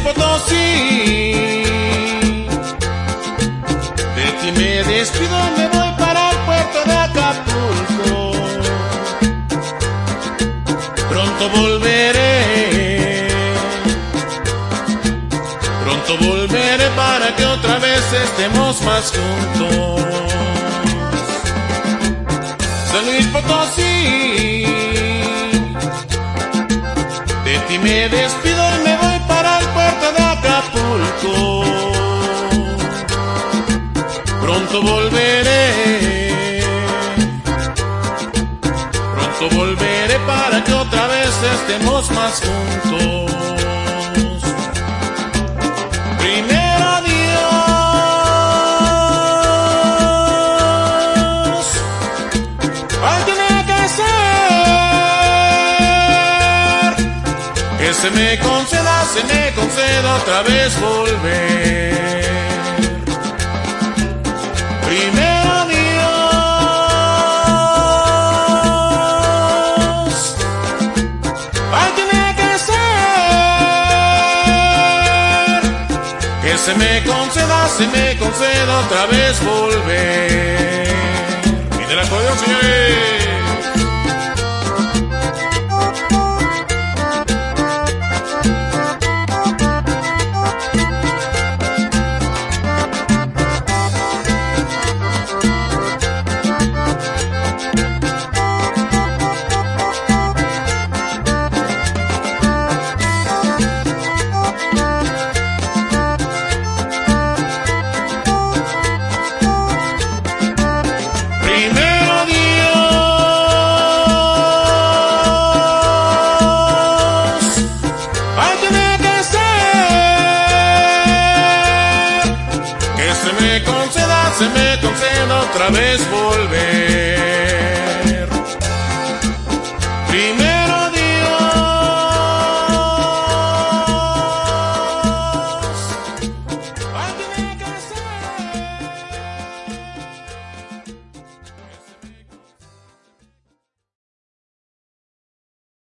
Potosí. De ti me despido, me voy para el puerto de Acapulco. Pronto volveré para que otra vez estemos más juntos. San Luis Potosí. De ti me despido y me voy para el puerto de Acapulco. Pronto volveré para que otra vez estemos más juntos. Primero adiós, ay, tiene que ser que se me conceda otra vez volver. Primero adiós, ay, tiene que ser que se me conceda otra vez volver. Y del acordeón, señores. Se me conceda otra vez volver.